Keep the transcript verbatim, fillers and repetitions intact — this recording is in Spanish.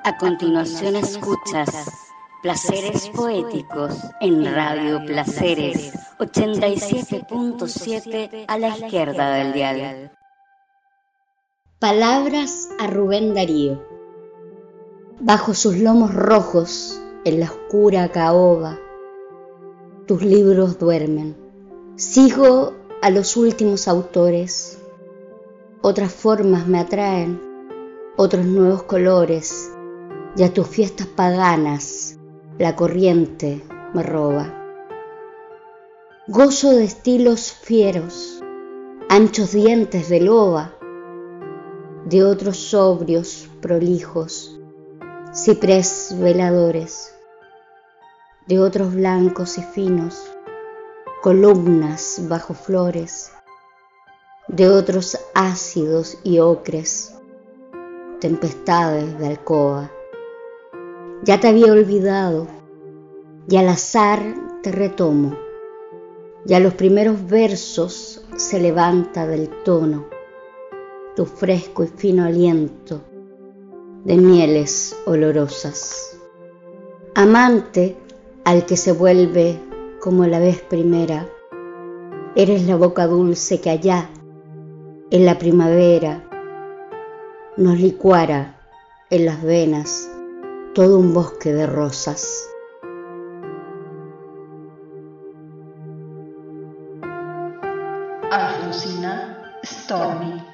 A continuación escuchas Placeres Poéticos en Radio Placeres ochenta y siete punto siete a la izquierda del dial. Palabras a Rubén Darío. Bajo sus lomos rojos, en la oscura caoba, tus libros duermen. Sigo a los últimos autores. Otras formas me atraen, otros nuevos colores, y a tus fiestas paganas la corriente me roba. Gozo de estilos fieros, anchos dientes de loba, de otros sobrios, prolijos, ciprés veladores, de otros blancos y finos, columnas bajo flores, de otros ácidos y ocres, tempestades de alcoba. Ya te había olvidado, y al azar te retomo, y a los primeros versos se levanta del tono tu fresco y fino aliento de mieles olorosas. Amante al que se vuelve como la vez primera, eres la boca dulce que allá, en la primavera, nos licuara en las venas todo un bosque de rosas. Alfonsina Storni.